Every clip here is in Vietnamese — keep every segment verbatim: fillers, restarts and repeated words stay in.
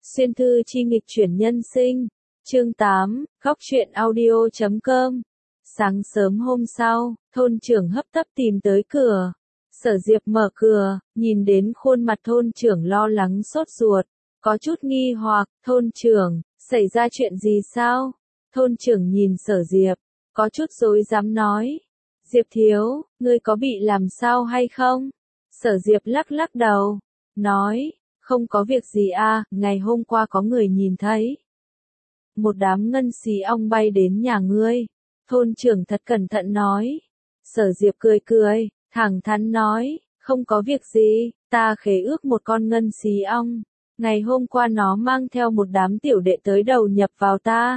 Xuyên thư chi nghịch chuyển nhân sinh. Chương tám, góc truyện audio chấm com. Sáng sớm hôm sau, thôn trưởng hấp tấp tìm tới cửa. Sở Diệp mở cửa, nhìn đến khuôn mặt thôn trưởng lo lắng sốt ruột, có chút nghi hoặc, thôn trưởng, xảy ra chuyện gì sao? Thôn trưởng nhìn Sở Diệp, có chút rối rắm nói. Diệp thiếu, ngươi có bị làm sao hay không? Sở Diệp lắc lắc đầu, nói, không có việc gì à, ngày hôm qua có người nhìn thấy. Một đám ngân xí ong bay đến nhà ngươi. Thôn trưởng thật cẩn thận nói. Sở Diệp cười cười, thẳng thắn nói, không có việc gì, ta khế ước một con ngân xí ong. Ngày hôm qua nó mang theo một đám tiểu đệ tới đầu nhập vào ta.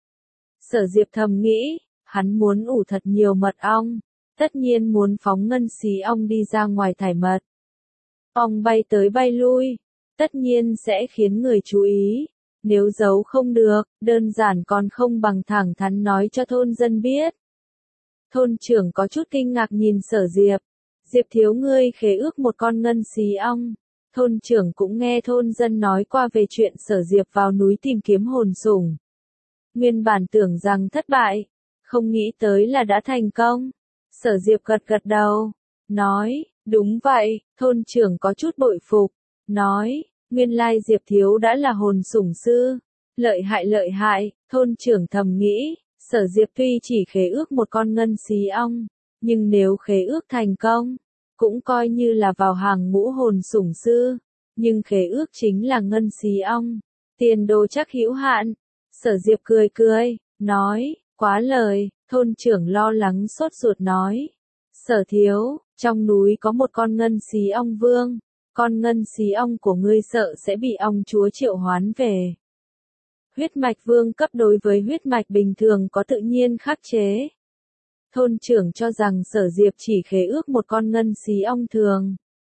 Sở Diệp thầm nghĩ, hắn muốn ủ thật nhiều mật ong, tất nhiên muốn phóng ngân xí ong đi ra ngoài thải mật. Ong bay tới bay lui, tất nhiên sẽ khiến người chú ý. Nếu giấu không được, đơn giản còn không bằng thẳng thắn nói cho thôn dân biết. Thôn trưởng có chút kinh ngạc nhìn Sở Diệp. Diệp thiếu ngươi khế ước một con ngân xí ong. Thôn trưởng cũng nghe thôn dân nói qua về chuyện Sở Diệp vào núi tìm kiếm hồn sủng. Nguyên bản tưởng rằng thất bại, không nghĩ tới là đã thành công. Sở Diệp gật gật đầu, nói, đúng vậy. Thôn trưởng có chút bội phục, nói, nguyên lai Diệp thiếu đã là hồn sủng sư. Lợi hại lợi hại, thôn trưởng thầm nghĩ, Sở Diệp tuy chỉ khế ước một con ngân xí ong, nhưng nếu khế ước thành công, cũng coi như là vào hàng ngũ hồn sủng sư. Nhưng khế ước chính là ngân xí ong, tiền đồ chắc hữu hạn. Sở Diệp cười cười, nói, quá lời. Thôn trưởng lo lắng sốt ruột nói, Sở thiếu, trong núi có một con ngân xí ong vương. Con ngân xí ong của ngươi sợ sẽ bị ong chúa triệu hoán về. Huyết mạch vương cấp đối với huyết mạch bình thường có tự nhiên khắc chế. Thôn trưởng cho rằng Sở Diệp chỉ khế ước một con ngân xí ong thường.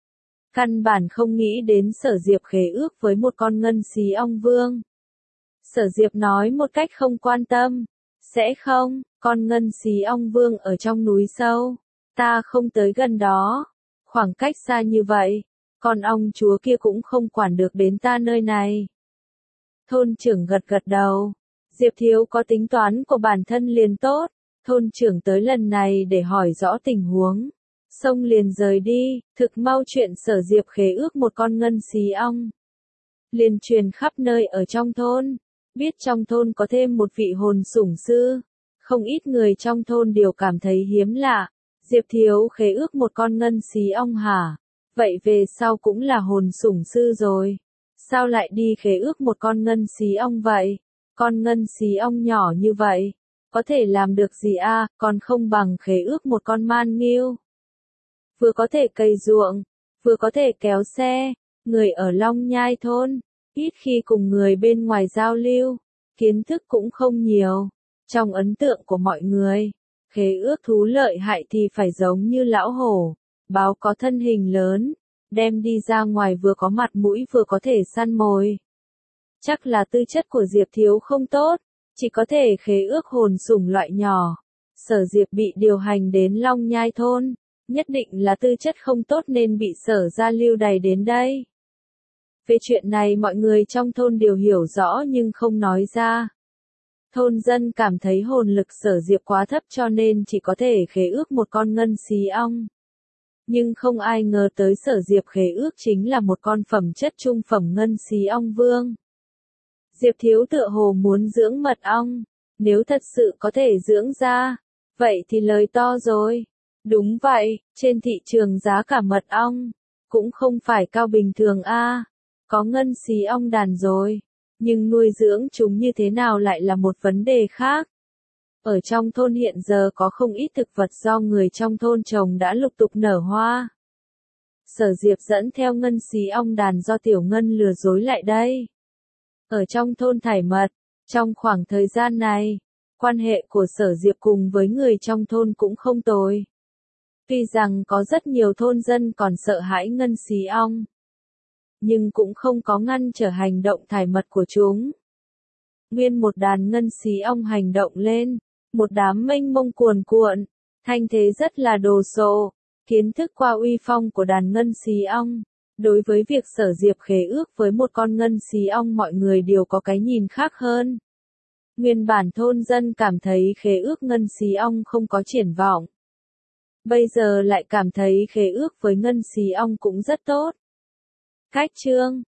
Căn bản không nghĩ đến Sở Diệp khế ước với một con ngân xí ong vương. Sở Diệp nói một cách không quan tâm, sẽ không, con ngân xí ong vương ở trong núi sâu, ta không tới gần đó, khoảng cách xa như vậy. Con ong chúa kia cũng không quản được đến ta nơi này. Thôn trưởng gật gật đầu. Diệp thiếu có tính toán của bản thân liền tốt. Thôn trưởng tới lần này để hỏi rõ tình huống. Xong liền rời đi, thực mau chuyện Sở Diệp khế ước một con ngân xí ong. Liền truyền khắp nơi ở trong thôn. Biết trong thôn có thêm một vị hồn sủng sư. Không ít người trong thôn đều cảm thấy hiếm lạ. Diệp thiếu khế ước một con ngân xí ong hả? Vậy về sau cũng là hồn sủng sư rồi. Sao lại đi khế ước một con ngân xí ong vậy? Con ngân xí ong nhỏ như vậy, có thể làm được gì a? À? Còn không bằng khế ước một con man nghiêu. Vừa có thể cày ruộng, vừa có thể kéo xe. Người ở Long Nhai thôn, ít khi cùng người bên ngoài giao lưu, kiến thức cũng không nhiều. Trong ấn tượng của mọi người, khế ước thú lợi hại thì phải giống như lão hổ. Báo có thân hình lớn, đem đi ra ngoài vừa có mặt mũi vừa có thể săn mồi. Chắc là tư chất của Diệp thiếu không tốt, chỉ có thể khế ước hồn sủng loại nhỏ. Sở Diệp bị điều hành đến Long Nhai thôn, nhất định là tư chất không tốt nên bị Sở gia lưu đày đến đây. Về chuyện này mọi người trong thôn đều hiểu rõ nhưng không nói ra. Thôn dân cảm thấy hồn lực Sở Diệp quá thấp cho nên chỉ có thể khế ước một con ngân xí ong. Nhưng không ai ngờ tới Sở Diệp khế ước chính là một con phẩm chất trung phẩm ngân xí ong vương. Diệp thiếu tựa hồ muốn dưỡng mật ong, nếu thật sự có thể dưỡng ra, vậy thì lời to rồi. Đúng vậy, trên thị trường giá cả mật ong, cũng không phải cao bình thường a. À. Có ngân xí ong đàn rồi, nhưng nuôi dưỡng chúng như thế nào lại là một vấn đề khác. Ở trong thôn hiện giờ có không ít thực vật do người trong thôn trồng đã lục tục nở hoa. Sở Diệp dẫn theo ngân xí ong đàn do Tiểu Ngân lừa dối lại đây. Ở trong thôn thải mật, trong khoảng thời gian này, quan hệ của Sở Diệp cùng với người trong thôn cũng không tồi. Tuy rằng có rất nhiều thôn dân còn sợ hãi ngân xí ong, nhưng cũng không có ngăn trở hành động thải mật của chúng. Nguyên một đàn ngân xí ong hành động lên. Một đám mênh mông cuồn cuộn, thanh thế rất là đồ sộ, kiến thức qua uy phong của đàn ngân xí ong, Đối với việc Sở Diệp khế ước với một con ngân xí ong mọi người đều có cái nhìn khác hơn. Nguyên bản thôn dân cảm thấy khế ước ngân xí ong không có triển vọng. Bây giờ lại cảm thấy khế ước với ngân xí ong cũng rất tốt. Cách chương